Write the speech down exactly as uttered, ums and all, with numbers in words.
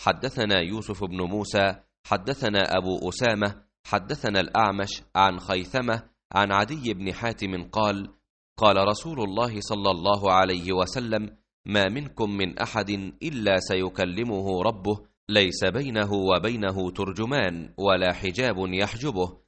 حدثنا يوسف بن موسى حدثنا أبو أسامة حدثنا الأعمش عن خيثمة عن عدي بن حاتم قال قال رسول الله صلى الله عليه وسلم ما منكم من أحد إلا سيكلمه ربه ليس بينه وبينه ترجمان ولا حجاب يحجبه